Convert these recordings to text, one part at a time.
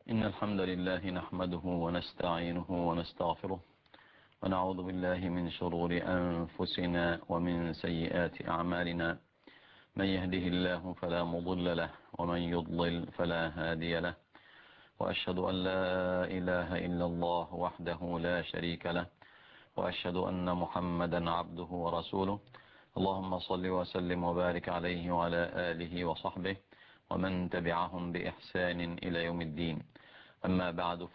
إن الحمد لله نحمده ونستعينه ونستغفره ونعوذ بالله من شرور أنفسنا ومن سيئات أعمالنا. من يهده الله فلا مضل له ومن يضلل فلا هادي له، وأشهد أن لا إله إلا الله وحده لا شريك له، وأشهد أن محمدا عبده ورسوله. اللهم صل وسلم وبارك عليه وعلى آله وصحبه ومن تبعهم بإحسان إلى يوم الدين. أما بعد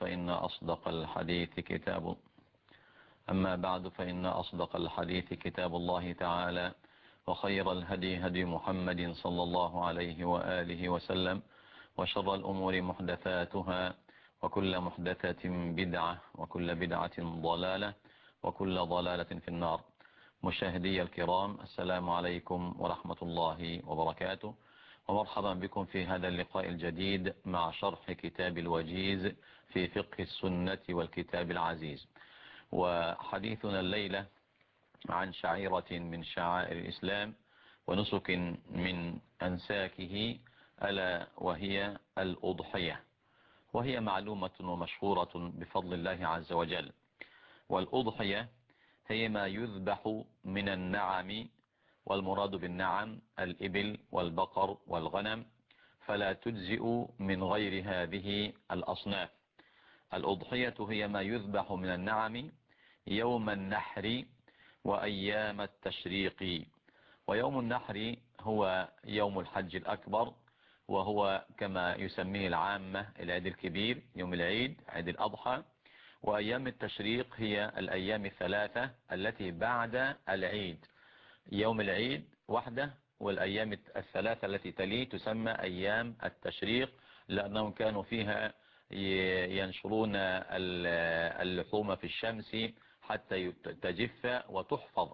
فإن أصدق الحديث كتاب الله تعالى، وخير الهدي هدي محمد صلى الله عليه وآله وسلم، وشر الأمور محدثاتها، وكل محدثة بدعة، وكل بدعة ضلالة، وكل ضلالة في النار. مشاهدي الكرام، السلام عليكم ورحمة الله وبركاته، ومرحبا بكم في هذا اللقاء الجديد مع شرح كتاب الوجيز في فقه السنة والكتاب العزيز. وحديثنا الليلة عن شعيرة من شعائر الإسلام ونسك من أنساكه، ألا وهي الأضحية، وهي معلومة ومشهورة بفضل الله عز وجل. والأضحية هي ما يذبح من النعم، والمراد بالنعم الإبل والبقر والغنم، فلا تجزئ من غير هذه الأصناف. الأضحية هي ما يذبح من النعم يوم النحر وأيام التشريق. ويوم النحر هو يوم الحج الأكبر، وهو كما يسميه العامة العيد الكبير، يوم العيد، عيد الأضحى. وأيام التشريق هي الأيام الثلاثة التي بعد العيد، يوم العيد وحده، والأيام الثلاثة التي تليه تسمى أيام التشريق، لأنهم كانوا فيها ينشرون اللحوم في الشمس حتى تجف وتحفظ.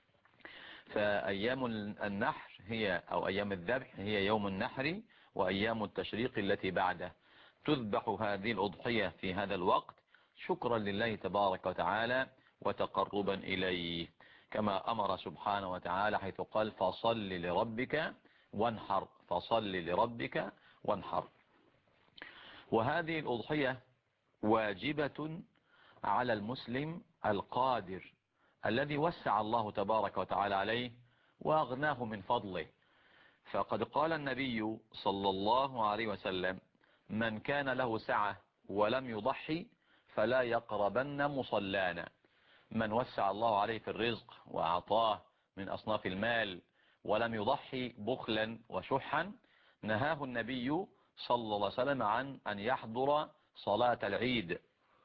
فأيام النحر هي أو أيام الذبح هي يوم النحر، وأيام التشريق التي بعده تذبح هذه الأضحية في هذا الوقت شكرا لله تبارك وتعالى وتقربا إليه، كما أمر سبحانه وتعالى حيث قال فصل لربك وانحر، فصل لربك وانحر. وهذه الأضحية واجبة على المسلم القادر الذي وسع الله تبارك وتعالى عليه وأغناه من فضله. فقد قال النبي صلى الله عليه وسلم: من كان له سعة ولم يضحي فلا يقربن مصلانا. من وسع الله عليه في الرزق وأعطاه من أصناف المال ولم يضحي بخلا وشحا، نهاه النبي صلى الله عليه وسلم عن أن يحضر صلاة العيد.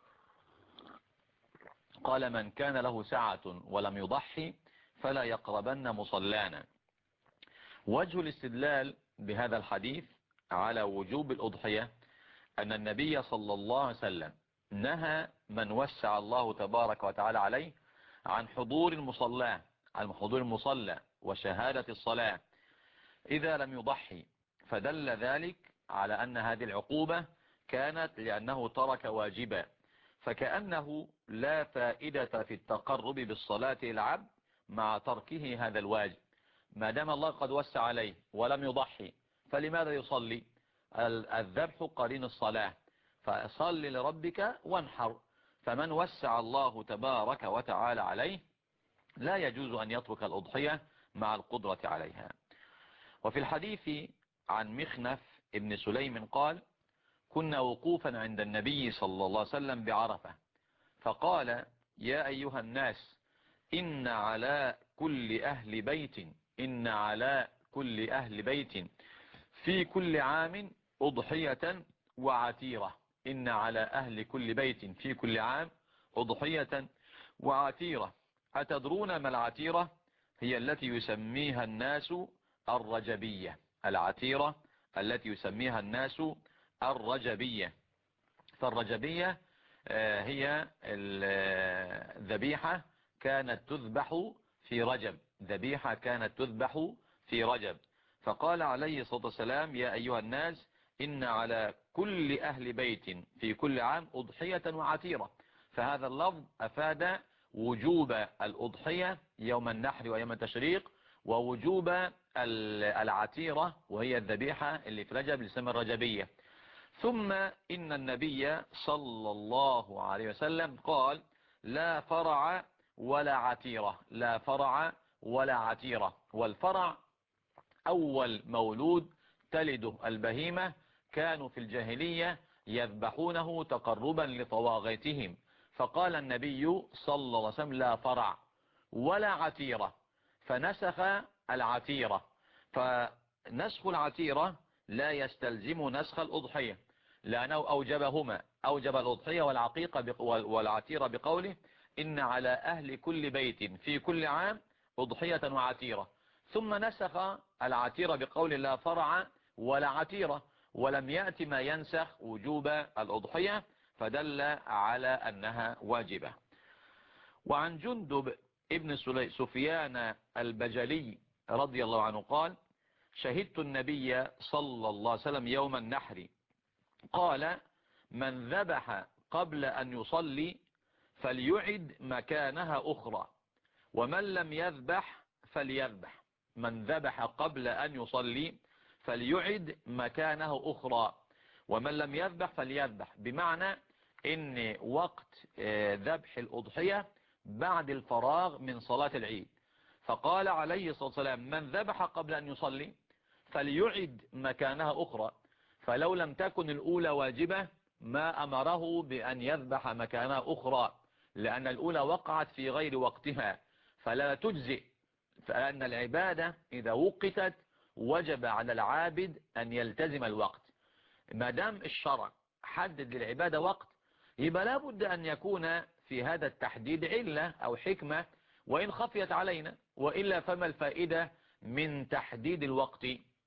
قال: من كان له سعة ولم يضحي فلا يقربن مصلانا. وجه الاستدلال بهذا الحديث على وجوب الأضحية أن النبي صلى الله عليه وسلم نهى من وسع الله تبارك وتعالى عليه عن حضور المصلى، عن حضور المصلى وشهادة الصلاة إذا لم يضحي، فدل ذلك على أن هذه العقوبة كانت لأنه ترك واجبا، فكأنه لا فائدة في التقرب بالصلاة العبد مع تركه هذا الواجب. ما دام الله قد وسع عليه ولم يضحي فلماذا يصلي؟ الذبح قرين الصلاة، فصل لربك وانحر. فمن وسع الله تبارك وتعالى عليه لا يجوز أن يترك الأضحية مع القدرة عليها. وفي الحديث عن مخنف ابن سليم قال: كنا وقوفا عند النبي صلى الله عليه وسلم بعرفة، فقال: يا أيها الناس، إن على كل أهل بيت في كل عام أضحية وعتيرة. إن على أهل كل بيت في كل عام أضحية وعتيرة. أتدرون ما العتيرة؟ هي التي يسميها الناس الرجبية. العتيرة التي يسميها الناس الرجبية. فالرجبية هي الذبيحة كانت تذبح في رجب، ذبيحة كانت تذبح في رجب. فقال عليه الصلاة والسلام: يا أيها الناس، إن على كل أهل بيت في كل عام أضحية وعتيرة. فهذا اللفظ أفاد وجوب الأضحية يوم النحر ويوم التشريق، ووجوب العتيرة وهي الذبيحة اللي في رجب لسمى الرجبية. ثم إن النبي صلى الله عليه وسلم قال: لا فرع ولا عتيرة. لا فرع ولا عتيرة. والفرع أول مولود تلده البهيمة، كانوا في الجاهلية يذبحونه تقربا لطواغيتهم، فقال النبي صلى الله عليه وسلم: لا فرع ولا عتيرة، فنسخ العتيرة. فنسخ العتيرة لا يستلزم نسخ الأضحية، لأنه أوجبهما، أوجب الأضحية والعقيقة والعتيرة بقوله: إن على أهل كل بيت في كل عام أضحية وعتيرة. ثم نسخ العتيرة بقول لا فرع ولا عتيرة، ولم يأتي ما ينسخ وجوب الأضحية، فدل على أنها واجبة. وعن جندب ابن سفيان البجلي رضي الله عنه قال: شهدت النبي صلى الله عليه وسلم يوم النحر قال: من ذبح قبل أن يصلي فليعد مكانها أخرى، ومن لم يذبح فليذبح. من ذبح قبل أن يصلي فليعد مكانه أخرى، ومن لم يذبح فليذبح. بمعنى إن وقت ذبح الأضحية بعد الفراغ من صلاة العيد. فقال عليه الصلاة والسلام: من ذبح قبل أن يصلي فليعد مكانها أخرى. فلو لم تكن الأولى واجبة ما أمره بأن يذبح مكانها أخرى، لأن الأولى وقعت في غير وقتها فلا تجزئ. فأن العبادة إذا وقتت وجب على العابد أن يلتزم الوقت. ما دام الشرع حدد للعبادة وقت، يبقى لابد أن يكون في هذا التحديد علة أو حكمة، وإن خفيت علينا، وإلا فما الفائدة من تحديد الوقت؟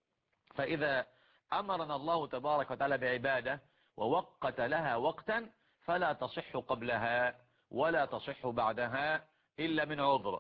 فإذا أمرنا الله تبارك وتعالى بعبادة ووقت لها وقتا فلا تصح قبلها ولا تصح بعدها إلا من عذر.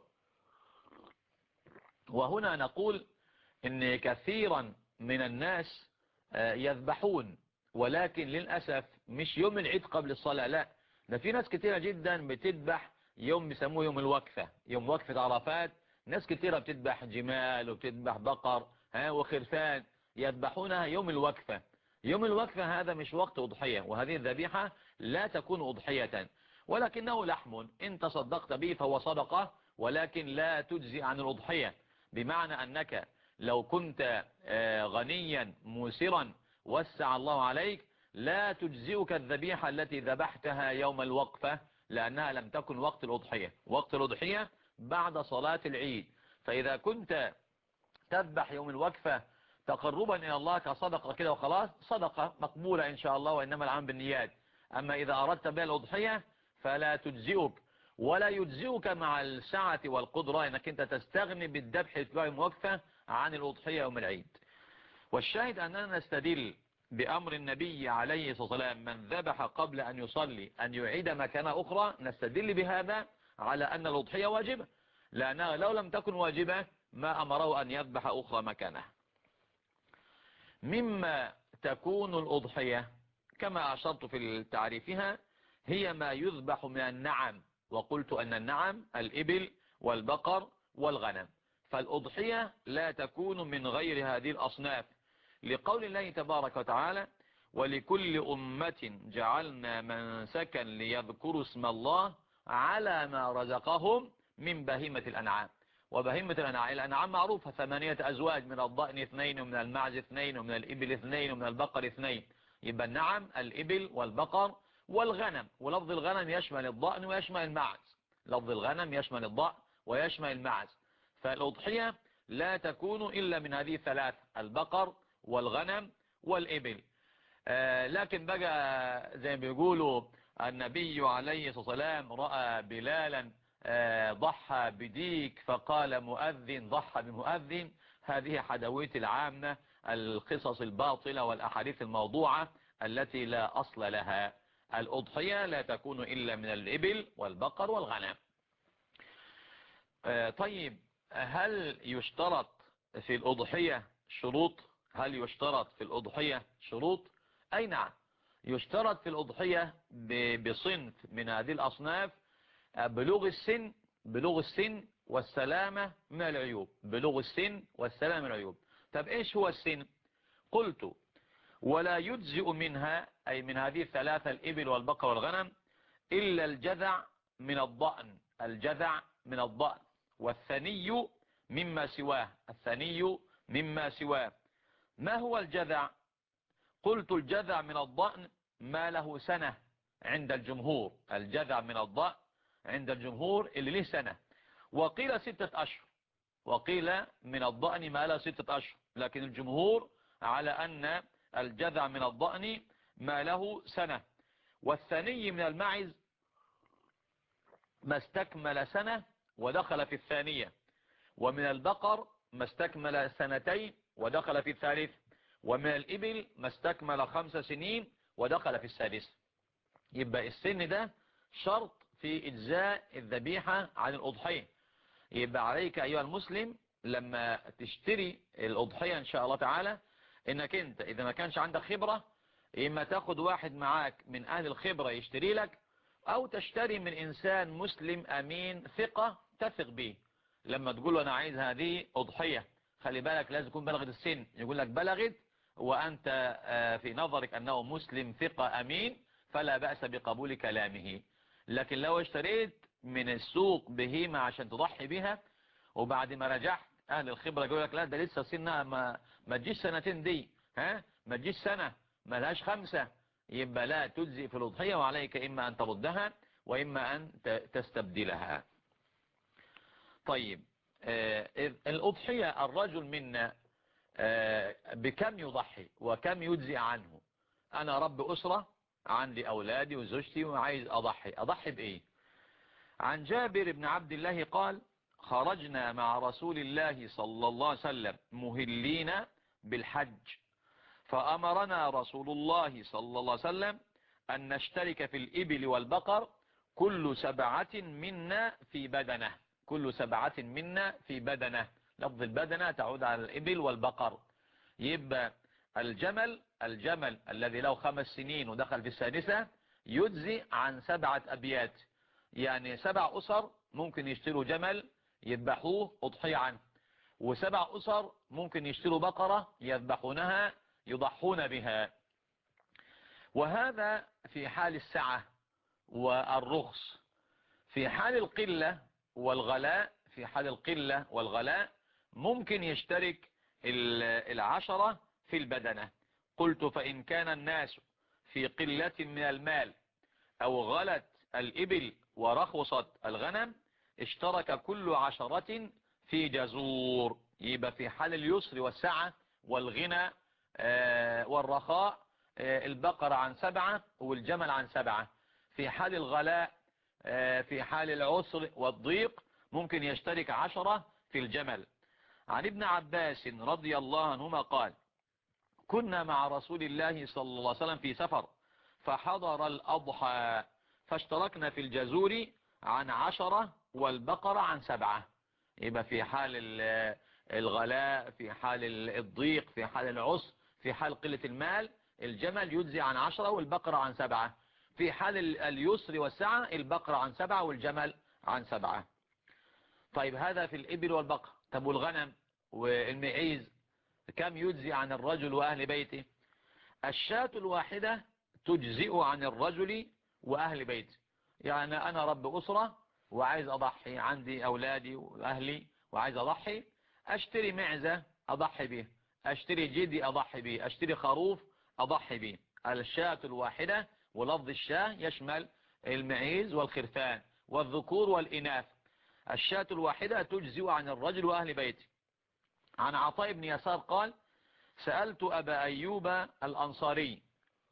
وهنا نقول إن كثيرا من الناس يذبحون، ولكن للأسف مش يوم العيد قبل الصلاة، لا، ده في ناس كثيرة جدا بتذبح يوم بيسموه يوم الوقفة، يوم وقفة عرفات. ناس كثيرة بتذبح جمال وبتذبح بقر وخرفان، يذبحونها يوم الوقفة. يوم الوقفة هذا مش وقت أضحية، وهذه الذبيحة لا تكون أضحية، ولكنه لحم إن تصدقت به فهو صدقة، ولكن لا تجزي عن الأضحية. بمعنى أنك لو كنت غنيا موسرا وسع الله عليك لا تجزئك الذبيحة التي ذبحتها يوم الوقفة، لأنها لم تكن وقت الأضحية. وقت الأضحية بعد صلاة العيد. فإذا كنت تذبح يوم الوقفة تقربا إلى الله كصدقة كده وخلاص، صدقة مقبولة إن شاء الله، وإنما العام بالنيات. أما إذا أردت بها الأضحية فلا تجزئك، ولا يجزئك مع السعة والقدرة أنك أنت تستغني بالذبح يوم الوقفة عن الأضحية يوم العيد. والشاهد أننا نستدل بأمر النبي عليه الصلاة والسلام: من ذبح قبل أن يصلي أن يعيد مكانة أخرى. نستدل بهذا على أن الأضحية واجبة، لأنها لو لم تكن واجبة ما أمره أن يذبح أخرى مكانها. مما تكون الأضحية كما أشرت في تعريفها هي ما يذبح من النعم، وقلت أن النعم الإبل والبقر والغنم. فالأضحية لا تكون من غير هذه الأصناف، لقول الله تبارك وتعالى: ولكل أمة جعلنا منسكا ليذكروا اسم الله على ما رزقهم من بهيمة الأنعام. وبهيمة الأنعام معروفة 8 أزواج، من الضأن 2، ومن المعز 2، ومن الإبل 2، ومن البقر 2. يبقى النعم الإبل والبقر والغنم، ولفظ الغنم يشمل الضأن ويشمل المعز. لفظ الغنم يشمل الضأن ويشمل المعز. فالأضحية لا تكون إلا من هذه الثلاث: البقر والغنم والإبل. لكن بقى زي ما بيقولوا النبي عليه الصلاة والسلام رأى بلالا ضحى بديك فقال مؤذن ضحى بمؤذن. هذه حدوية العامة، القصص الباطلة والأحاديث الموضوعة التي لا أصل لها. الأضحية لا تكون إلا من الإبل والبقر والغنم. طيب، هل يشترط في الأضحية شروط؟ هل يشترط في الأضحية شروط؟ أي نعم، يشترط في الأضحية بصنف من هذه الأصناف: بلوغ السن والسلامة من العيوب. بلوغ السن والسلامة من العيوب. طب إيش هو السن؟ قلت ولا يجزئ منها أي من هذه الثلاثة الإبل والبقر والغنم إلا الجذع من الضأن، الجذع من الضأن، والثني مما سواه، الثني مما سواه. ما هو الجذع؟ قلت الجذع من الضأن ما له سنة عند الجمهور، الجذع من الضأن عند الجمهور اللي له سنة، وقيل 6 أشهر، وقيل من الضأن ما له 6 أشهر، لكن الجمهور على أن الجذع من الضأن ما له سنة. والثني من المعز ما استكمل سنة ودخل في الثانية، ومن البقر ما استكمل 2 ودخل في الثالث، ومن الإبل ما استكمل 5 سنين ودخل في السادس. يبقى السن ده شرط في إجزاء الذبيحة عن الأضحية. يبقى عليك أيها المسلم لما تشتري الأضحية إن شاء الله تعالى، إنك أنت إذا ما كانش عندك خبرة، إما تاخد واحد معاك من أهل الخبرة يشتري لك، أو تشتري من إنسان مسلم أمين ثقة تثق به. لما تقول له أنا عايز هذه أضحية، خلي بالك لازم يكون بلغت السن، يقول لك بلغت وأنت في نظرك أنه مسلم ثقة أمين، فلا بأس بقبول كلامه. لكن لو اشتريت من السوق بهيمة عشان تضحي بها، وبعد ما رجعت أهل الخبرة يقول لك لا ده لسه سنها ما تجيش 2 دي، ما تجيش سنة، ما لهاش 5، يبقى لا تجزي في الأضحية، وعليك إما أن تردها وإما أن تستبدلها. طيب الأضحية الرجل منا بكم يضحي وكم يجزي عنه؟ أنا رب أسرة، عندي أولادي وزوجتي وعايز أضحي بإيه؟ عن جابر بن عبد الله قال: خرجنا مع رسول الله صلى الله عليه وسلم مهلين بالحج، فأمرنا رسول الله صلى الله عليه وسلم أن نشترك في الإبل والبقر كل 7 منا في بدنه، كل 7 منا في بدنه. لفظ البدنة تعود على الإبل والبقر. يبقى الجمل الذي له 5 سنين ودخل في السادسة يجزي عن 7 أبيات، يعني 7 أسر ممكن يشتروا جمل يذبحوه أضحية عنه، و7 أسر ممكن يشتروا بقرة يذبحونها يضحون بها. وهذا في حال السعة والرخص. في حال القلة والغلاء، في حال القلة والغلاء ممكن يشترك 10 في البدنة. قلت: فإن كان الناس في قلة من المال أو غلت الإبل ورخصت الغنم اشترك كل 10 في جزور. يبقى في حال اليسر والسعة والغنى والرخاء البقر عن 7 والجمل عن 7. في حال الغلاء في حال العسر والضيق ممكن يشترك 10 في الجمل. عن ابن عباس رضي الله عنهما قال: كنا مع رسول الله صلى الله عليه وسلم في سفر فحضر الأضحى فاشتركنا في الجزور عن 10 والبقرة عن 7. يبقى في حال الغلاء، في حال الضيق، في حال العسر، في حال قلة المال الجمل يجزي عن 10 والبقرة عن 7. في حال اليسر والسعة البقرة عن 7 والجمل عن 7. طيب هذا في الإبل والبقر. طب والغنم والمعيز كم يجزي عن الرجل وأهل بيته؟ الشاة الواحدة تجزئ عن الرجل وأهل بيته. يعني أنا رب أسرة وعايز أضحي، عندي أولادي وأهلي وعايز أضحي، أشتري معزة أضحي به، أشتري جدي أضحي به، أشتري خروف أضحي به. الشاة الواحدة، ولفظ الشاة يشمل المعيز والخرفان والذكور والإناث. الشاة الواحدة تجزئ عن الرجل وأهل بيته. عن عطاء بن يسار قال: سألت أبا أيوب الأنصاري: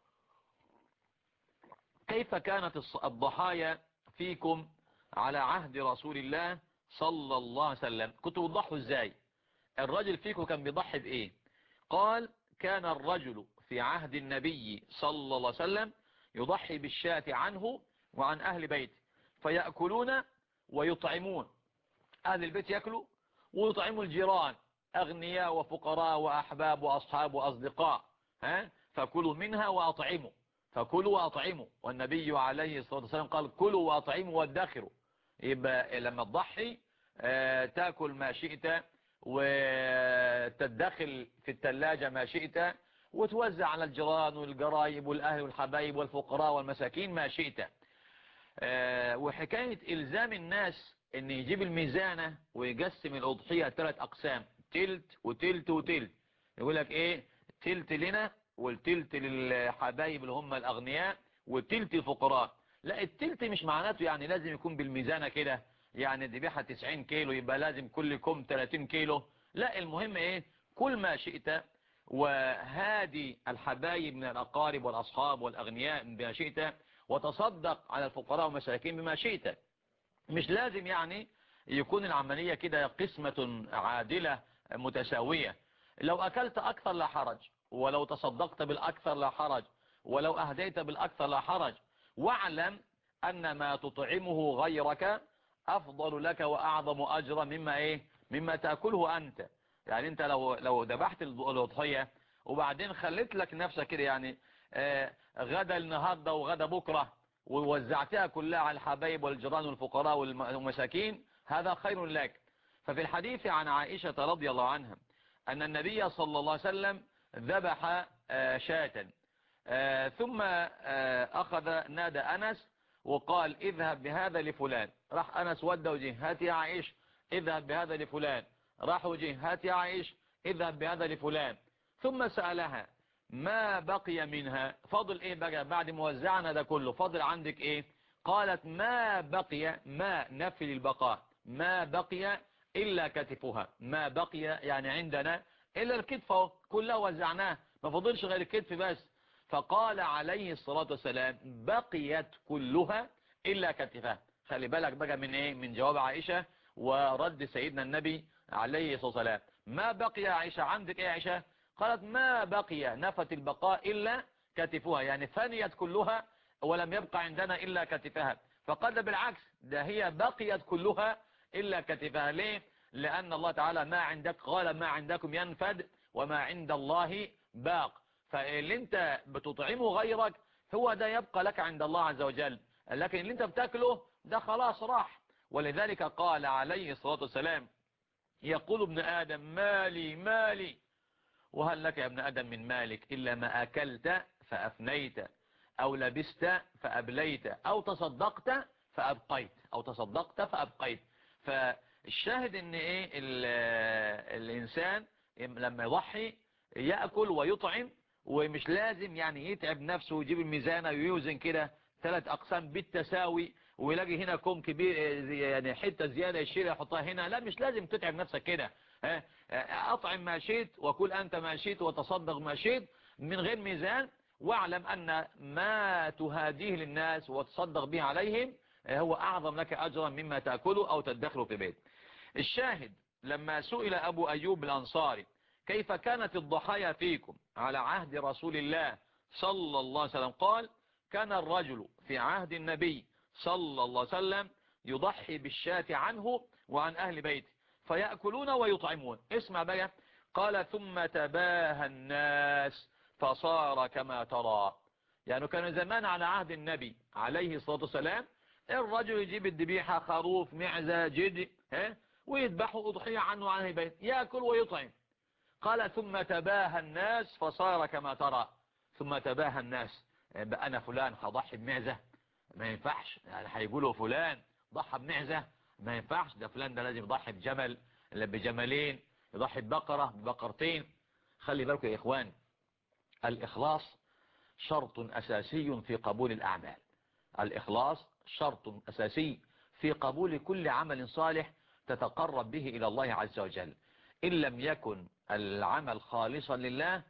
كيف كانت الضحايا فيكم على عهد رسول الله صلى الله عليه وسلم؟ كنتوا بتضحوا ازاي؟ الرجل فيكم كان بيضحي بإيه؟ قال: كان الرجل في عهد النبي صلى الله عليه وسلم يضحي بالشاة عنه وعن أهل بيته، فيأكلون ويطعمون. أهل البيت يأكلوا ويطعموا الجيران، أغنياء وفقراء وأحباب وأصحاب وأصدقاء، فكلوا منها وأطعموا، فكلوا وأطعموا. والنبي عليه الصلاة والسلام قال: كلوا وأطعموا وادخروا. يبقى لما تضحي تأكل ما شئت وتدخل في الثلاجة ما شئت وتوزع على الجيران والقرايب والأهل والحبايب والفقراء والمساكين ما شئت. وحكاية إلزام الناس ان يجيب الميزانة ويقسم الأضحية 3 أقسام، تلت وتلت وتلت. يقول لك ايه، تلت لنا والتلت للحبايب اللي هم الأغنياء والتلت الفقراء. لا، التلت مش معناته يعني لازم يكون بالميزانة كده، يعني ذبيحة 90 كيلو يبقى لازم كل كوم 30 كيلو. لا، المهم ايه، كل ما شئت، وهادي الحبايب من الأقارب والأصحاب والأغنياء بما شئت، وتصدق على الفقراء والمساكين بما شئت. مش لازم يعني يكون العملية كده قسمة عادلة متساوية. لو أكلت أكثر لا حرج، ولو تصدقت بالأكثر لا حرج، ولو أهديت بالأكثر لا حرج. واعلم أن ما تطعمه غيرك أفضل لك وأعظم أجرا مما تأكله أنت. يعني أنت لو ذبحت الأضحية وبعدين خليت لك نفسك كده، يعني غدا النهاردة وغدا بكرة، ووزعتها كلها على الحبايب والجيران والفقراء والمساكين، هذا خير لك. ففي الحديث عن عائشة رضي الله عنها أن النبي صلى الله عليه وسلم ذبح شاة، ثم أخذ نادى أنس وقال اذهب بهذا لفلان. راح أنس ودى وجه، هات يا عائشة اذهب بهذا لفلان. راح وجه، هات يا عائشة اذهب بهذا لفلان. ثم سألها ما بقي منها، فضل ايه بقى بعد موزعنا ده كله، فضل عندك ايه؟ قالت ما بقي، ما نفي للبقاء، ما بقي إلا كتفها. ما بقي يعني عندنا إلا الكتف، كلها وزعناه، ما فضلش غير الكتف بس. فقال عليه الصلاة والسلام بقيت كلها إلا كتفها. خلي بالك بقى من ايه، من جواب عائشة ورد سيدنا النبي عليه الصلاة والسلام. ما بقي يا عائشة، عندك ايه يا عائشة؟ قالت ما بقي، نفت البقاء إلا كتفها، يعني فنيت كلها ولم يبقى عندنا إلا كتفها. فقال بالعكس، ده هي بقيت كلها إلا كتفها. ليه؟ لأن الله تعالى ما عندك، قال ما عندكم ينفد وما عند الله باق. فاللي انت بتطعمه غيرك هو ده يبقى لك عند الله عز وجل، لكن اللي انت بتاكله ده خلاص راح. ولذلك قال عليه الصلاة والسلام يقول ابن آدم مالي مالي، وهل لك يا ابن آدم من مالك إلا ما أكلت فأفنيت، أو لبست فأبليت، أو تصدقت فأبقيت، أو تصدقت فأبقيت. فالشاهد ان ايه، الإنسان لما يضحي يأكل ويطعم، ومش لازم يعني يتعب نفسه ويجيب الميزانة ويوزن كده 3 أقسام بالتساوي ويلاقي هنا كوم كبير يعني حتة زيادة يشيلها يحطها هنا. لا، مش لازم تتعب نفسك كده. أطعم ما شئت وكل أنت ما شئت وتصدق ما شئت من غير ميزان، واعلم أن ما تهاديه للناس وتصدق به عليهم هو أعظم لك أجرا مما تأكله أو تدخره في بيت. الشاهد لما سئل أبو أيوب الأنصاري كيف كانت الضحايا فيكم على عهد رسول الله صلى الله عليه وسلم، قال كان الرجل في عهد النبي صلى الله عليه وسلم يضحي بالشاة عنه وعن أهل بيته فيأكلون ويطعمون. اسمع بقى، قال ثم تباهى الناس فصار كما ترى. يعني كان زمان على عهد النبي عليه الصلاة والسلام الرجل يجيب الذبيحة، خروف، معزة، جدي، ويذبحوا أضحية عنه وعن أهل بيته، يأكل ويطعم. قال ثم تباهى الناس فصار كما ترى. ثم تباهى الناس، أنا فلان هضحي بمعزة، ما ينفعش. يعني هيقولوا فلان ضحى بمعزة، ما ينفعش. ده فلان ده لازم يضحي بجمل، بجملين، يضحي ببقرة، ببقرتين. خلي بالكم يا إخوان، الإخلاص شرط أساسي في قبول الأعمال. الإخلاص شرط أساسي في قبول كل عمل صالح تتقرب به إلى الله عز وجل. إن لم يكن العمل خالصا لله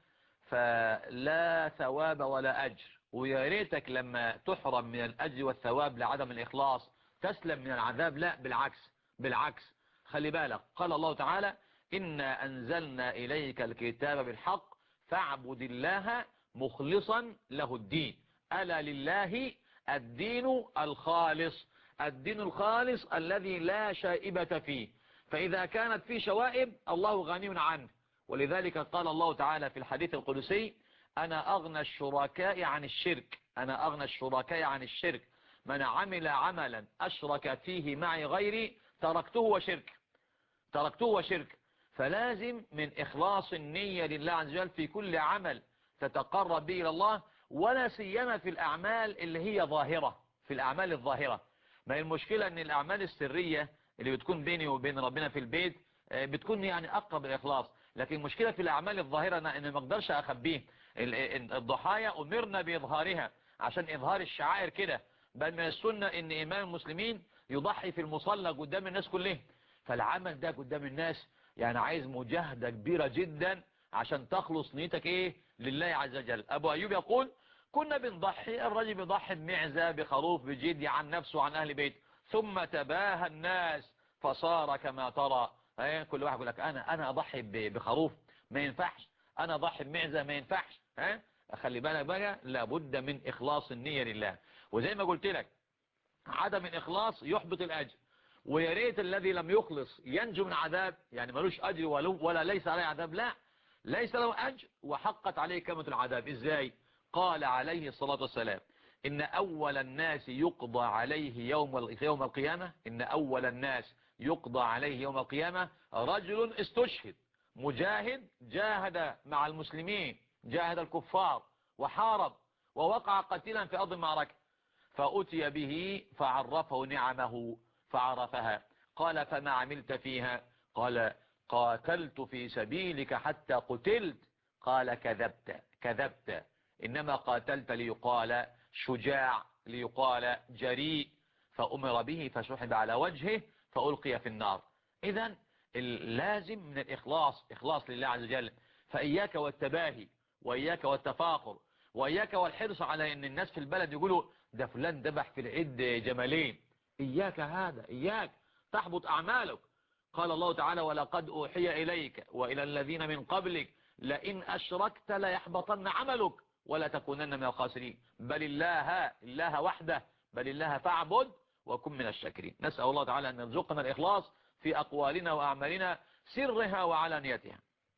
فلا ثواب ولا أجر. ويا ريتك لما تحرم من الأجر والثواب لعدم الإخلاص تسلم من العذاب. لا، بالعكس، بالعكس. خلي بالك، قال الله تعالى إنا أنزلنا إليك الكتاب بالحق فاعبد الله مخلصا له الدين. ألا لله الدين الخالص، الدين الخالص الذي لا شائبة فيه. فإذا كانت فيه شوائب الله غني عنه. ولذلك قال الله تعالى في الحديث القدسي أنا أغنى الشركاء عن الشرك، أنا أغنى الشركاء عن الشرك، من عمل عملا أشرك فيه معي غيري تركته وشرك، تركته وشرك. فلازم من إخلاص النية لله عز وجل في كل عمل تتقرب به إلى الله، ولا سيما في الأعمال اللي هي ظاهرة، في الأعمال الظاهرة. ما هي المشكلة ان الأعمال السرية اللي بتكون بيني وبين ربنا في البيت بتكون يعني أقرب الإخلاص، لكن المشكلة في الأعمال الظاهرة ان ما اقدرش أخبيه. الضحايا أمرنا بإظهارها عشان إظهار الشعائر كده، بل من السنة ان إمام المسلمين يضحي في المصلى قدام الناس كلهم. فالعمل ده قدام الناس يعني عايز مجاهدة كبيرة جدا عشان تخلص نيتك ايه لله عز وجل. ابو ايوب يقول كنا بنضحي، الرجل بيضحي بمعزة بخروف بجدي عن نفسه وعن اهل بيت، ثم تباهى الناس فصار كما ترى. كل واحد يقول لك انا اضحي بخروف ما ينفعش، انا اضحي بمعزة ما ينفعش. خلي بالك بقى، لابد من اخلاص النية لله. وزي ما قلت لك عدم الإخلاص يحبط الأجر، ويا ريت الذي لم يخلص ينجو من عذاب، يعني ملوش أجر ولا ليس عليه عذاب، لا، ليس له أجر وحقت عليه كلمة العذاب. إزاي؟ قال عليه الصلاة والسلام إن أول الناس يقضى عليه يوم القيامة، إن أول الناس يقضى عليه يوم القيامة رجل استشهد مجاهد جاهد مع المسلمين، جاهد الكفار وحارب ووقع قتيلا في أرض المعركة، فأتي به فعرفه نعمه فعرفها. قال فما عملت فيها؟ قال قاتلت في سبيلك حتى قتلت. قال كذبت، إنما قاتلت ليقال شجاع، ليقال جريء. فأمر به فسحب على وجهه فألقي في النار. إذن اللازم من الإخلاص إخلاص لله عز وجل. فإياك والتباهي، وإياك والتفاخر، وإياك والحرص على أن الناس في البلد يقولوا ده فلان ذبح في العيد جمالين. إياك هذا، إياك تحبط أعمالك. قال الله تعالى ولقد أوحي إليك وإلى الذين من قبلك لئن أشركت ليحبطن عملك ولا تكونن من الخاسرين. بل الله وحده، بل الله فاعبد وكن من الشاكرين. نسأل الله تعالى أن يرزقنا الإخلاص في أقوالنا وأعمالنا سرها وعلانيتها.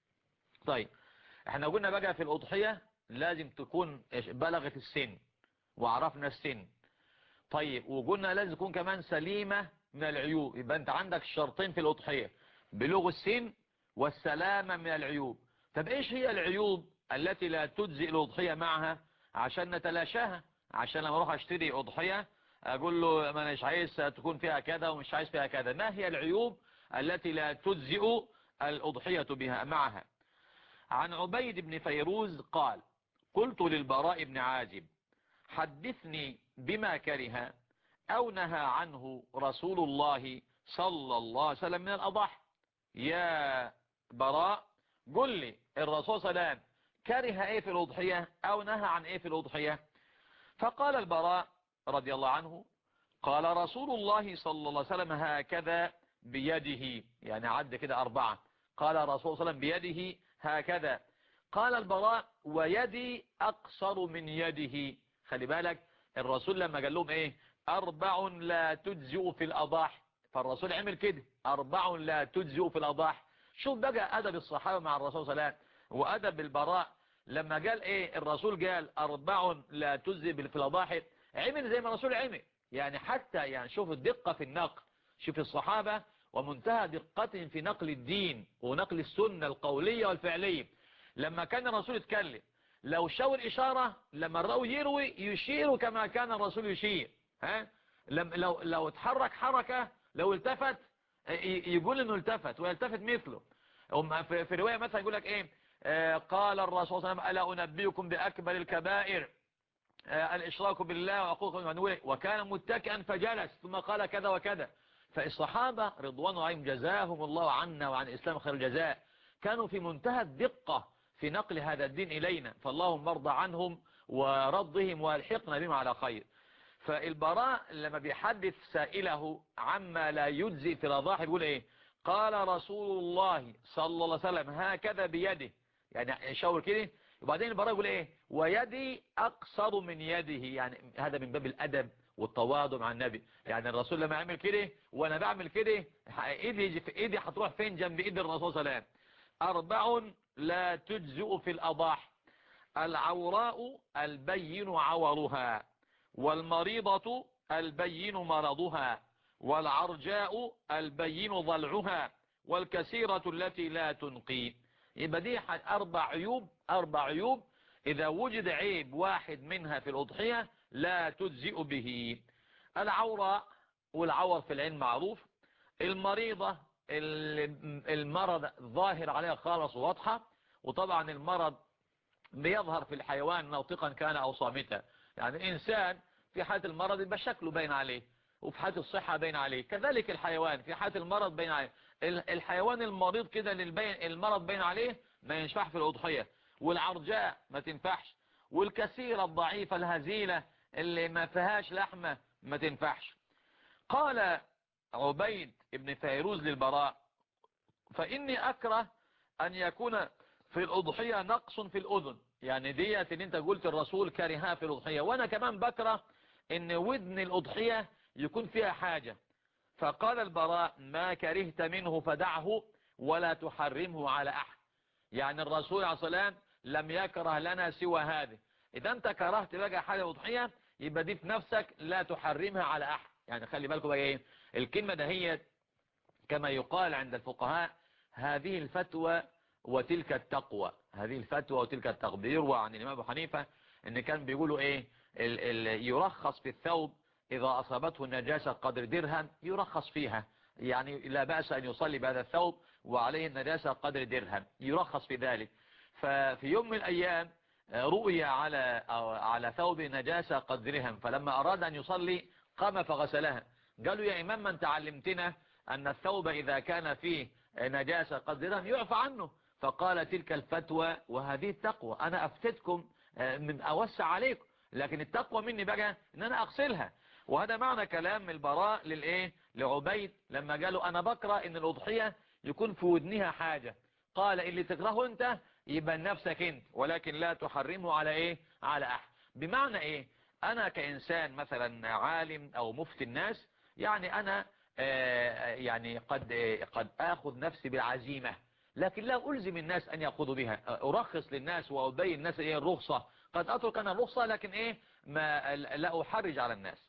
طيب احنا قلنا بقى في الأضحية لازم تكون بلغت السن وعرفنا السن. طيب وقلنا لازم تكون كمان سليمة من العيوب. يبقى انت عندك شرطين في الأضحية، بلوغ السن والسلامة من العيوب. طب ايش هي العيوب التي لا تجزئ الأضحية معها عشان نتلاشاها؟ عشان لما اروح اشتري أضحية اقول له ما مش عايز تكون فيها كذا ومش عايز فيها كذا. ما هي العيوب التي لا تجزئ الأضحية بها معها؟ عن عبيد بن فيروز قال قلت للبراء بن عازب حدثني بما كره أو نهى عنه رسول الله صلى الله عليه وسلم من الأضحى. يا براء قل لي الرسول صلى الله عليه وسلم كره ايه في الأضحية أو نهى عن ايه في الأضحية؟ فقال البراء رضي الله عنه قال رسول الله صلى الله عليه وسلم هكذا بيده، يعني عد كده 4. قال الرسول صلى الله عليه وسلم بيده هكذا. قال البراء ويدي أقصر من يده. خلي بالك الرسول لما قال لهم ايه 4 لا تجزئ في الأضاحي، فالرسول عمل كده 4 لا تجزئ في الأضاحي. شوف بقى أدب الصحابة مع الرسول صلى الله عليه وسلم وأدب البراء لما قال ايه الرسول قال 4 لا تجزئ في الأضاحي، عمل زي ما الرسول عمل. يعني حتى يعني شوف الدقة في النقل، شوف الصحابة ومنتهى دقتهم في نقل الدين ونقل السنة القولية والفعلية. لما كان الرسول يتكلم لو شاور إشارة لما الراوي يروي يشير كما كان الرسول يشير. لو اتحرك حركة لو التفت يقول انه التفت ويلتفت مثله. في رواية مثلا يقول لك ايه قال الرسول صلى الله عليه وسلم ألا أنبئكم بأكبر الكبائر الإشراك بالله وعقوق المنوي، وكان متكئا فجلس ثم قال كذا وكذا. فالصحابة رضوان عليهم جزاهم الله عنا وعن الإسلام خير الجزاء كانوا في منتهى الدقة في نقل هذا الدين إلينا، فاللهم ارضى عنهم ورضهم والحقنا بهم على خير. فالبراء لما بيحدث سائله عما لا يجزي في الأضاحي بيقول ايه قال رسول الله صلى الله عليه وسلم هكذا بيده، يعني يشاور كده. وبعدين البراء يقول ايه ويدي أقصر من يده، يعني هذا من باب الأدب والتواضع مع النبي. يعني الرسول لما يعمل كده وانا بعمل كده ايدي هتروح فين جنب ايد الرسول صلى الله عليه وسلم. 4 لا تجزئ في الأضاحي العوراء البين عورها، والمريضة البين مرضها، والعرجاء البين ضلعها، والكثيرة التي لا تنقي. يبقى دي 4 عيوب إذا وجد عيب واحد منها في الأضحية لا تجزئ به. العورة، والعور في العين معروف، المريضة المرض ظاهر عليها خالص وواضحة، وطبعا المرض بيظهر في الحيوان ناطقا كان أو صامتا. يعني الإنسان في حالة المرض يبقى شكله باين عليه، وفي حالة الصحة باين عليه، كذلك الحيوان في حالة المرض باين عليه. الحيوان المريض كده اللي المرض باين عليه ما ينفع في الأضحية، والعرجاء ما تنفعش، والكثيرة الضعيفة الهزيلة اللي ما فيهاش لحمة ما تنفعش. قال عبيد بن فيروز للبراء: فإني أكره أن يكون في الأضحية نقص في الأذن. يعني ديت اللي انت قلت الرسول كرهها في الأضحية، وانا كمان بكره ان ودن الأضحية يكون فيها حاجة. فقال البراء: ما كرهت منه فدعه ولا تحرمه على أحد. يعني الرسول عليه الصلاة والسلام لم يكره لنا سوى هذه. إذا أنت كرهت بقى حاجة الأضحية يبقى دي في نفسك لا تحرمها على أحد. يعني خلي بالكم بقى إيه الكلمة ده، هي كما يقال عند الفقهاء: هذه الفتوى وتلك التقوى. هذه الفتوى وتلك التقوى. بيروى عن الإمام أبو حنيفة إن كان بيقولوا إيه يرخص في الثوب إذا أصابته النجاسة قدر درهم يرخص فيها. يعني لا بأس أن يصلي بهذا الثوب وعليه النجاسة قدر درهم، يرخص في ذلك. ففي يوم من الأيام رؤي على ثوب نجاسة قدر درهم، فلما أراد أن يصلي قام فغسلها. قالوا: يا إمام من تعلمتنا أن الثوب إذا كان فيه نجاسة قدر درهم يعفى عنه. فقال: تلك الفتوى وهذه التقوى. أنا أفتتكم من أوسع عليكم، لكن التقوى مني بقى إن أنا أغسلها. وهذا معنى كلام البراء للإيه لعبيد لما قالوا: أنا بكره إن الأضحية يكون في ودنها حاجة. قال: اللي تكرهه أنت يبقى نفسك أنت، ولكن لا تحرمه على إيه على أحد. بمعنى إيه؟ أنا كإنسان مثلا عالم أو مفتي الناس، يعني أنا يعني قد أخذ نفسي بالعزيمة، لكن لا ألزم الناس أن يأخذوا بها. أرخص للناس وأبين الناس إيه الرخصة. قد أترك أنا الرخصة، لكن إيه لا أحرج على الناس.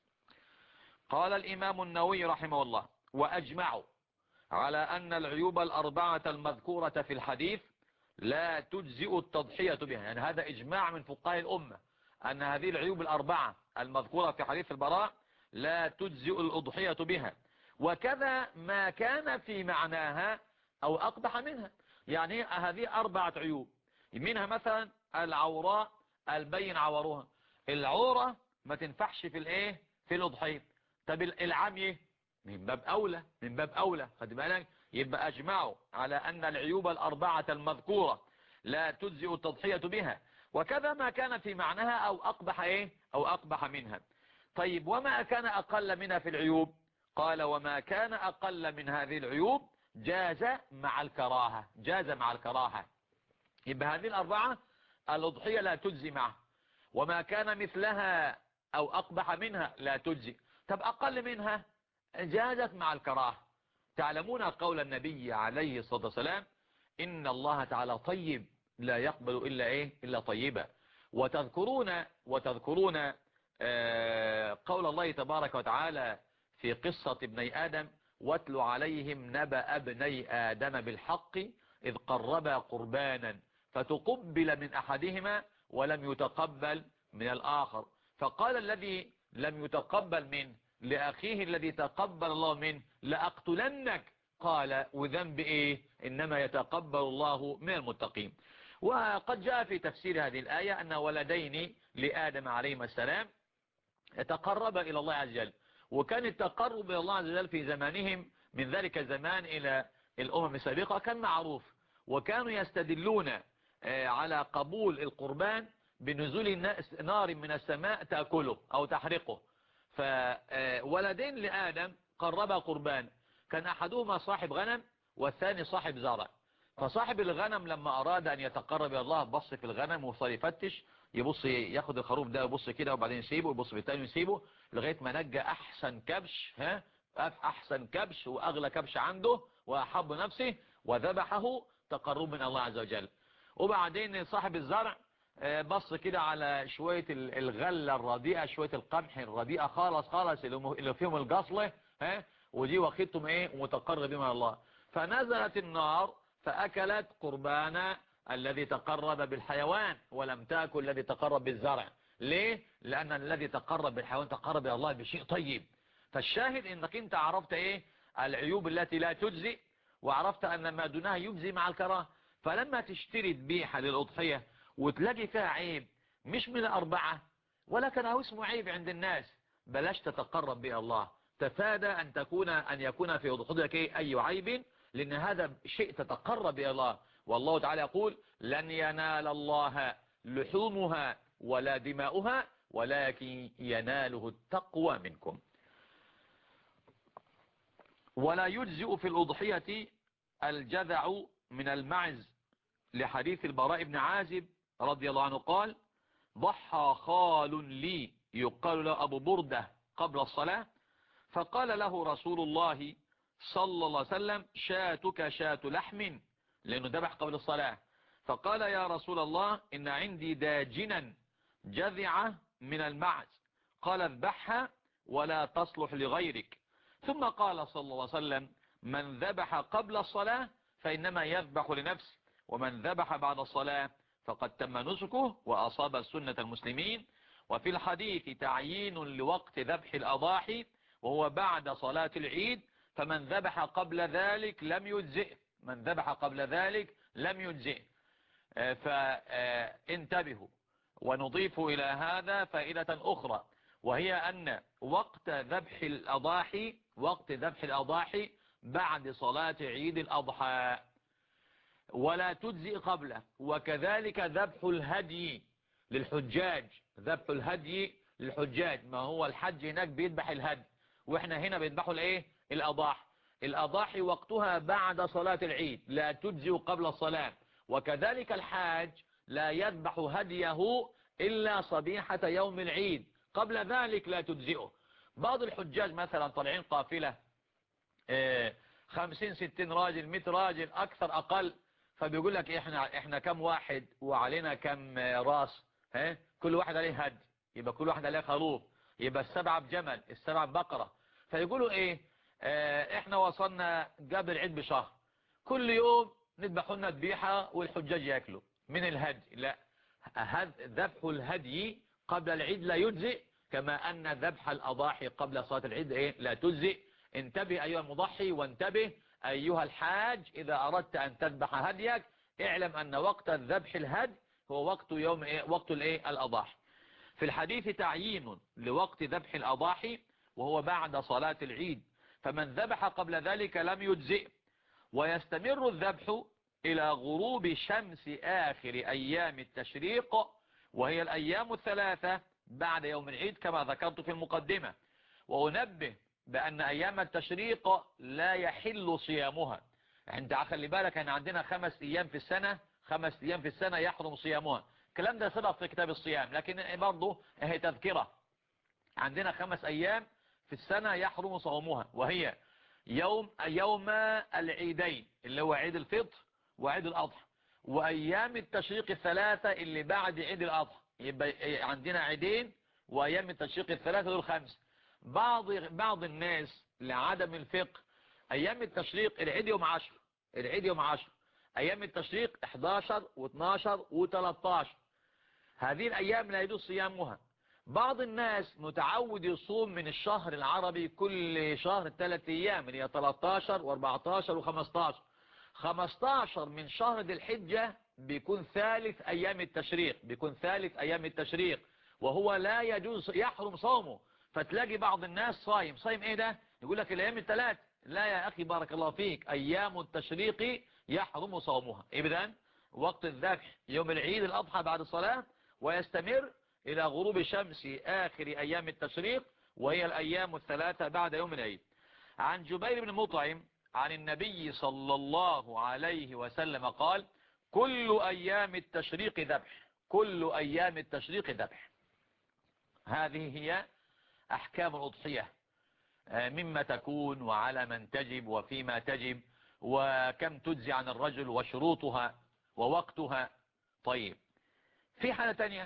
قال الإمام النووي رحمه الله: وأجمعوا على أن العيوب الأربعة المذكورة في الحديث لا تجزئ التضحية بها. يعني هذا إجماع من فقهاء الأمة أن هذه العيوب الأربعة المذكورة في حديث البراء لا تجزئ الأضحية بها، وكذا ما كان في معناها أو أقبح منها. يعني هذه أربعة عيوب، منها مثلا العوراء البين عورها. العورة ما تنفعش في الإيه في الأضحية. طب العمي من باب أولى، من باب أولى. خد بالك، يبقى أجمعوا على أن العيوب الأربعة المذكورة لا تجزئ التضحية بها، وكذا ما كان في معناها أو أقبح إيه أو أقبح منها. طيب وما كان أقل منها في العيوب؟ قال: وما كان أقل من هذه العيوب جاز مع الكراهة. جاز مع الكراهة. يبقى هذه الأربعة الأضحية لا تجزي معها. وما كان مثلها أو أقبح منها لا تجزي. طب أقل منها جازت مع الكراهة. تعلمون قول النبي عليه الصلاة والسلام: إن الله تعالى طيب لا يقبل إلا إيه إلا طيبا. وتذكرون قول الله تبارك وتعالى في قصة ابني آدم: واتل عليهم نبأ ابني آدم بالحق إذ قربا قربانا فتقبل من أحدهما ولم يتقبل من الآخر. فقال الذي لم يتقبل منه لأخيه الذي تقبل الله منه: لأقتلنك. قال: وذنب إيه؟ إنما يتقبل الله من المتقين. وقد جاء في تفسير هذه الآية أن ولدين لآدم عليهما السلام تقرب إلى الله عز وجل، وكان التقرب إلى الله عز وجل في زمانهم من ذلك الزمان إلى الأمم السابقة كان معروف، وكانوا يستدلون على قبول القربان بنزول نار من السماء تأكله أو تحرقه. فولدين لآدم قربا قربان، كان أحدهما صاحب غنم والثاني صاحب زرع. فصاحب الغنم لما أراد أن يتقرب إلى الله بص في الغنم وصار يفتش، يبص ياخد الخروف ده يبص كده وبعدين يسيبه، يبص في الثاني يسيبه، لغاية ما نجى أحسن كبش أحسن كبش وأغلى كبش عنده وأحب نفسه وذبحه تقرب من الله عز وجل. وبعدين صاحب الزرع بص كده على شوية الغلة الرديئة، شوية القمح الرديئة خالص خالص اللي فيهم القصلة ودي واخدتم ايه ومتقرب من الله، فنزلت النار فأكلت قربان الذي تقرب بالحيوان ولم تأكل الذي تقرب بالزرع. ليه؟ لأن الذي تقرب بالحيوان تقرب إلى الله بشيء طيب. فالشاهد انك انت عرفت ايه العيوب التي لا تجزي، وعرفت ان ما دونها يجزي مع الكراهه. فلما تشتري ذبيحه للأضحية وتلاقي فيها عيب مش من الأربعة ولكن هو اسمه عيب عند الناس، بلاش تتقرب به الله. تفادى أن يكون في أضحيتك أي عيب، لأن هذا شيء تتقرب إلى الله. والله تعالى يقول لن ينال الله لحومها ولا دماؤها ولكن يناله التقوى منكم. ولا يجزئ في الأضحية الجذع من المعز، لحديث البراء بن عازب رضي الله عنه قال ضحى خال لي يقال له أبو بردة قبل الصلاة، فقال له رسول الله صلى الله عليه وسلم شاتك شات لحم، لأنه ذبح قبل الصلاة. فقال يا رسول الله إن عندي داجنا جذعة من المعز، قال اذبحها ولا تصلح لغيرك. ثم قال صلى الله عليه وسلم من ذبح قبل الصلاة فإنما يذبح لنفسه، ومن ذبح بعد الصلاة فقد تم نسكه وأصاب سنة المسلمين. وفي الحديث تعيين لوقت ذبح الأضاحي وهو بعد صلاة العيد، فمن ذبح قبل ذلك لم يجزئ، من ذبح قبل ذلك لم يجزئ. فانتبهوا. ونضيف إلى هذا فائدة أخرى، وهي أن وقت ذبح الأضاحي بعد صلاة عيد الأضحى ولا تجزئ قبله. وكذلك ذبح الهدي للحجاج، ذبح الهدي للحجاج، ما هو الحج هناك بيذبح الهدي واحنا هنا بيذبحوا الايه الأضاحي. الأضاحي وقتها بعد صلاة العيد لا تجزئ قبل الصلاة. وكذلك الحاج لا يذبح هديه إلا صبيحة يوم العيد، قبل ذلك لا تجزئه. بعض الحجاج مثلا طالعين قافلة 50-60 راجل 100 راجل أكثر أقل، فبيقول لك احنا كم واحد وعلينا كم راس، كل واحد عليه هد، يبقى كل واحد عليه خروف، يبقى السبعة بجمل السبعة ببقرة. فيقولوا احنا وصلنا قبل العيد بشهر، كل يوم نذبحوا لنا ذبيحة والحجاج ياكلوا من الهدي. لا، ذبح الهدي قبل العيد لا يجزئ، كما أن ذبح الأضاحي قبل صلاة العيد لا تجزئ. انتبه أيها المضحي، وانتبه أيها الحاج، إذا أردت أن تذبح هديك اعلم أن وقت الذبح الهدي هو وقت وقت الأضاحي. في الحديث تعيين لوقت ذبح الأضاحي وهو بعد صلاة العيد، فمن ذبح قبل ذلك لم يجزئ. ويستمر الذبح إلى غروب شمس آخر أيام التشريق، وهي الأيام الثلاثة بعد يوم العيد كما ذكرت في المقدمة. وأنبه بأن أيام التشريق لا يحل صيامها. انت خلي بالك ان عندنا 5 أيام في السنة، 5 أيام في السنة يحرم صيامها. الكلام ده سبق في كتاب الصيام، لكن برضه هي تذكرة. عندنا 5 أيام في السنة يحرم صومها، وهي يوم العيدين اللي هو عيد الفطر وعيد الأضحى، وأيام التشريق الثلاثة اللي بعد عيد الأضحى. يبقى عندنا عيدين وأيام التشريق الثلاثة دول 5. بعض الناس لعدم الفقه أيام التشريق العيد يوم 10، العيد يوم 10، أيام التشريق 11 و12 و13، هذه الأيام لا يجوز صيامها. بعض الناس متعود يصوم من الشهر العربي كل شهر 3 أيام، اللي هي 13 و14 و15. 15 من شهر ذي الحجة بيكون ثالث أيام التشريق، بيكون ثالث أيام التشريق، وهو لا يجوز يحرم صومه. فتلاقي بعض الناس صايم ايه ده، يقول لك الأيام الثلاث. لا يا أخي بارك الله فيك، أيام التشريق يحرم صومها. إذن وقت الذبح يوم العيد الأضحى بعد الصلاة، ويستمر إلى غروب شمس آخر أيام التشريق، وهي الأيام الثلاثة بعد يوم العيد. عن جبير بن مطعم عن النبي صلى الله عليه وسلم قال كل أيام التشريق ذبح، كل أيام التشريق ذبح. هذه هي أحكام الأضحية، مما تكون وعلى من تجب وفيما تجب وكم تجزي عن الرجل وشروطها ووقتها. طيب، في حالة تانية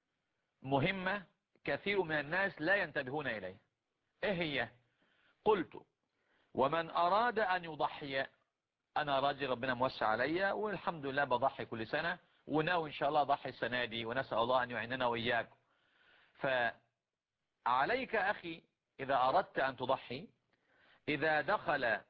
مهمة كثير من الناس لا ينتبهون إليها، إيه هي؟ قلت ومن أراد أن يضحي انا راجل ربنا موسع عليا والحمد لله بضحي كل سنة، وناوي ان شاء الله اضحي السنة دي، ونسأل الله ان يعيننا وإياكم. فعليك اخي اذا اردت ان تضحي، اذا دخل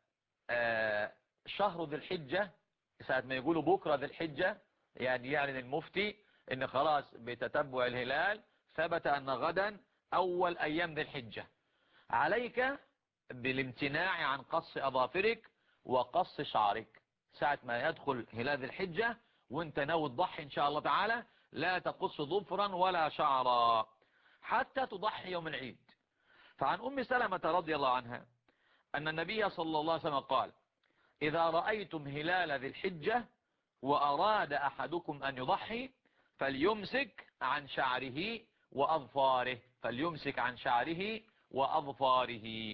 شهر ذي الحجة، ساعة ما يقولوا بكرة ذي الحجة، يعني يعلن المفتي ان خلاص بتتبع الهلال ثبت ان غدا اول ايام ذي الحجة، عليك بالامتناع عن قص اظافرك وقص شعرك. ساعة ما يدخل هلال ذي الحجة وانت ناوي تضحي ان شاء الله تعالى، لا تقص ظفرا ولا شعرا حتى تضحي يوم العيد. فعن ام سلمة رضي الله عنها أن النبي صلى الله عليه وسلم قال: إذا رأيتم هلال ذي الحجة وأراد أحدكم أن يضحي فليمسك عن شعره وأظفاره، فليمسك عن شعره وأظفاره.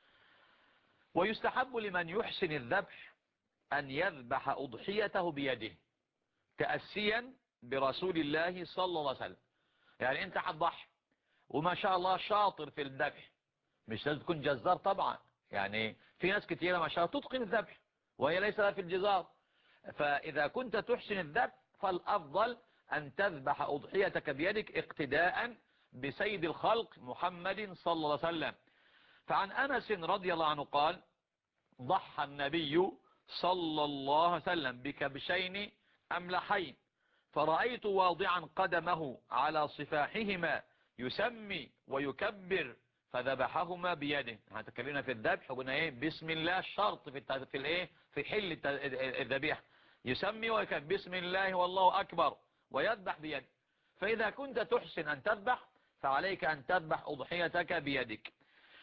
ويستحب لمن يحسن الذبح أن يذبح أضحيته بيده تأسيا برسول الله صلى الله عليه وسلم. يعني أنت هتضحي وما شاء الله شاطر في الذبح، مش لازم تكون جزار طبعا، يعني في ناس كتيرة ما شاء الله تتقن الذبح وهي ليس لها في الجزار. فإذا كنت تحسن الذبح فالأفضل أن تذبح أضحيتك بيدك اقتداء بسيد الخلق محمد صلى الله عليه وسلم. فعن أنس رضي الله عنه قال: ضحى النبي صلى الله عليه وسلم بكبشين أملحين، فرأيت واضعا قدمه على صفاحهما يسمي ويكبر فذبحهما بيده. هتكلمنا في الذبح وقلنا ايه؟ بسم الله الشرط في الايه؟ في حل الذبيحه، يسمي ويكبر بسم الله والله اكبر ويذبح بيده. فاذا كنت تحسن ان تذبح فعليك ان تذبح اضحيتك بيدك،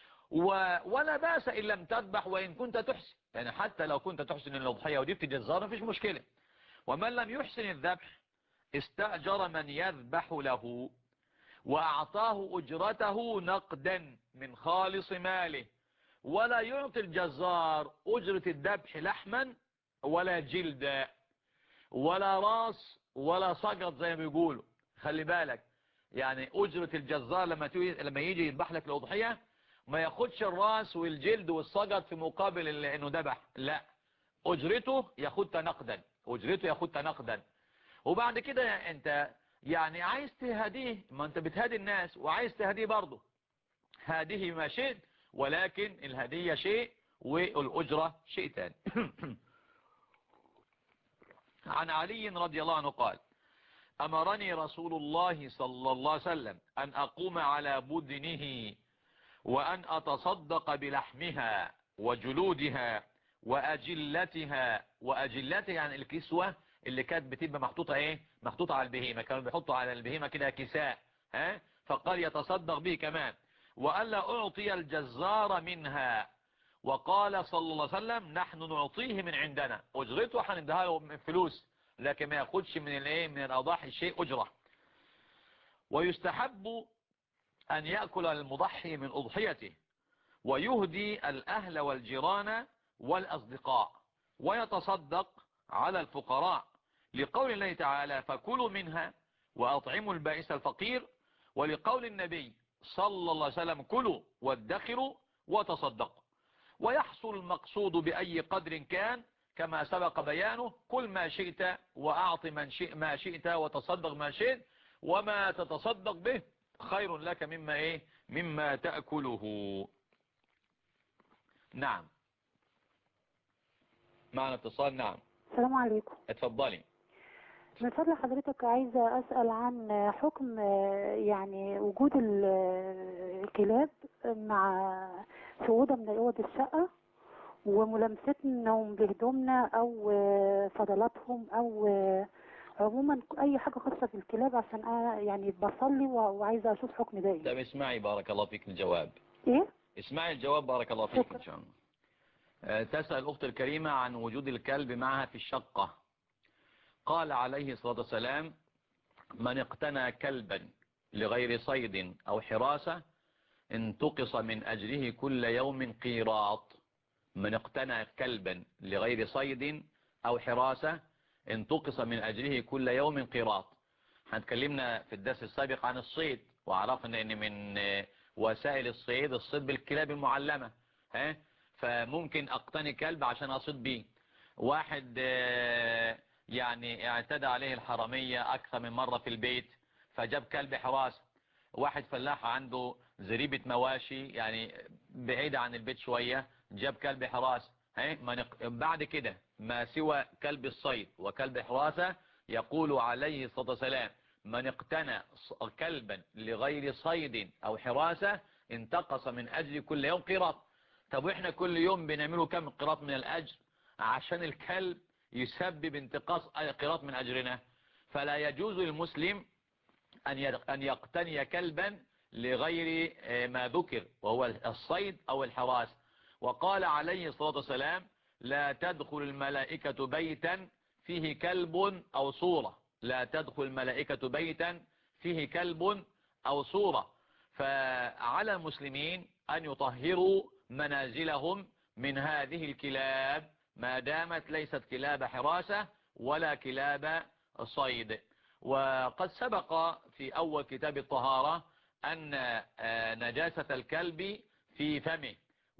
ولا باس ان لم تذبح وان كنت تحسن، يعني حتى لو كنت تحسن الاضحيه ودي بتجزار مفيش مشكله. ومن لم يحسن الذبح استأجر من يذبح له وأعطاه أجرته نقدا من خالص ماله، ولا يعطي الجزار أجرة الذبح لحما ولا جلدا ولا راس ولا سقط زي ما بيقولوا. خلي بالك، يعني أجرة الجزار لما يجي يذبح لك الأضحية ما ياخدش الراس والجلد والسقط في مقابل انه ذبح، لا، أجرته ياخدها نقدا، أجرته ياخدها نقدا. وبعد كده انت يعني عايز تهديه، ما انت بتهدي الناس وعايز تهديه برضه، هذه ما شئت، ولكن الهدية شيء والأجرة شيء تاني. عن علي رضي الله عنه قال: أمرني رسول الله صلى الله عليه وسلم أن أقوم على بدنه وأن أتصدق بلحمها وجلودها وأجلتها. وأجلتها يعني الكسوة اللي كانت بتبقى محطوطة ايه؟ محطوطة على البهيمة، كانوا بيحطوا على البهيمة كده كساء، فقال يتصدق به كمان. وألا أعطي الجزار منها، وقال صلى الله عليه وسلم: نحن نعطيه من عندنا، أجرته هنديها له من فلوس، لكن ما ياخدش من الايه؟ من الأضاحي شيء أجرة. ويستحب أن يأكل المضحي من أضحيته ويهدي الأهل والجيران والأصدقاء ويتصدق على الفقراء، لقول الله تعالى: فكلوا منها وأطعموا البائس الفقير، ولقول النبي صلى الله عليه وسلم: كلوا وادخروا وتصدقوا. ويحصل المقصود بأي قدر كان كما سبق بيانه: كل ما شئت وأعط من شئ ما شئت وتصدق ما شئت، وما تتصدق به خير لك مما ايه؟ مما تأكله. نعم، معنا اتصال. نعم، السلام عليكم. اتفضلي. من فضل حضرتك عايزة أسأل عن حكم يعني وجود الكلاب مع في أوضة من أوض الشقة، وملامستهم بهدومنا أو فضلاتهم أو عموما أي حاجة خاصة بالكلاب، عشان يعني بصلي وعايزة أشوف حكم ده إيه. طب اسمعي بارك الله فيك الجواب. إيه؟ اسمعي الجواب بارك الله فيك إن شاء الله. تسأل الأخت الكريمة عن وجود الكلب معها في الشقة. قال عليه الصلاة والسلام: من اقتنى كلبا لغير صيد أو حراسة انتقص من أجره كل يوم قيراط. من اقتنى كلبا لغير صيد أو حراسة انتقص من أجره كل يوم قيراط. هنتكلمنا في الدرس السابق عن الصيد، وعرفنا ان من وسائل الصيد بالكلاب المعلمة، فممكن اقتني كلب عشان اصيد بيه. واحد يعني اعتدى عليه الحرامية أكثر من مرة في البيت فجاب كلب حراسة. واحد فلاح عنده زريبة مواشي يعني بعيدة عن البيت شوية، جاب كلب حراسة. بعد كده ما سوى كلب الصيد وكلب حراسة يقول عليه الصلاة والسلام من اقتنى كلبا لغير صيد أو حراسة انتقص من أجل كل يوم قيراط. طب واحنا كل يوم بنعمله كم قيراط من الأجر عشان الكلب يسبب انتقاص قيراط من أجرنا؟ فلا يجوز للمسلم أن يقتني كلبا لغير ما ذكر وهو الصيد أو الحراس. وقال عليه الصلاة والسلام لا تدخل الملائكة بيتا فيه كلب أو صورة، لا تدخل الملائكة بيتا فيه كلب أو صورة. فعلى المسلمين أن يطهروا منازلهم من هذه الكلاب ما دامت ليست كلاب حراسة ولا كلاب صيد. وقد سبق في أول كتاب الطهارة أن نجاسة الكلب في فمه،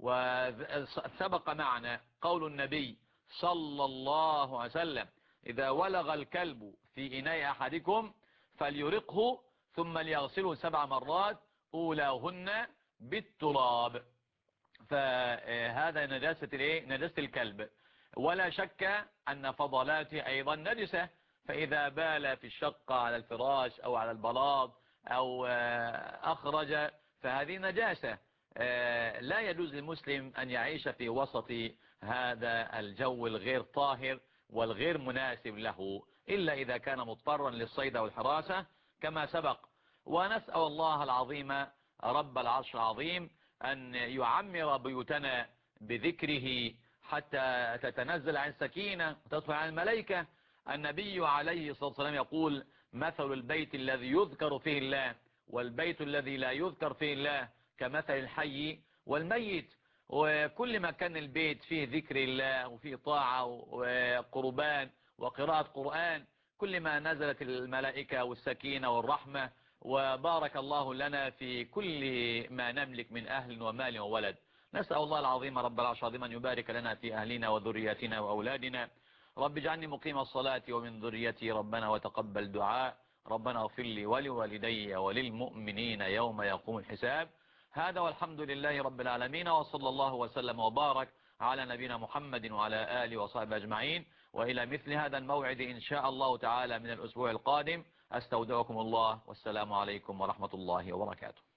وسبق معنا قول النبي صلى الله عليه وسلم إذا ولغ الكلب في إناء أحدكم فليرقه ثم ليغسله 7 مرات أولاهن بالتراب. فهذا نجاسة الكلب. ولا شك أن فضلاته أيضا نجسة، فإذا بال في الشقة على الفراش أو على البلاط أو أخرج فهذه نجاسة. لا يجوز للمسلم أن يعيش في وسط هذا الجو الغير طاهر والغير مناسب له إلا إذا كان مضطرا للصيد والحراسة كما سبق. ونسأل الله العظيم رب العرش العظيم أن يعمر بيوتنا بذكره حتى تتنزل عن سكينة وتطفى عن الملائكة. النبي عليه الصلاة والسلام يقول مثل البيت الذي يذكر فيه الله والبيت الذي لا يذكر فيه الله كمثل الحي والميت. وكل ما كان البيت فيه ذكر الله وفيه طاعة وقربان وقراءة قرآن كل ما نزلت الملائكة والسكينة والرحمة وبارك الله لنا في كل ما نملك من أهل ومال وولد. نسأل الله العظيم رب العرش العظيم أن يبارك لنا في أهلنا وذرياتنا وأولادنا. رب اجعلني مقيم الصلاة ومن ذريتي ربنا وتقبل دعاء. ربنا اغفر لي ولوالدي وللمؤمنين يوم يقوم الحساب. هذا والحمد لله رب العالمين، وصلى الله وسلم وبارك على نبينا محمد وعلى آله وصحبه أجمعين. وإلى مثل هذا الموعد إن شاء الله تعالى من الأسبوع القادم أستودعكم الله، والسلام عليكم ورحمة الله وبركاته.